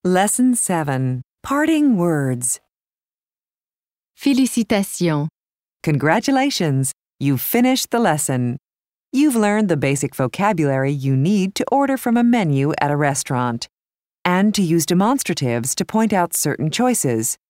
Lesson 7. Parting words. Félicitations. Congratulations! You've finished the lesson. You've learned the basic vocabulary you need to order from a menu at a restaurant, and to use demonstratives to point out certain choices.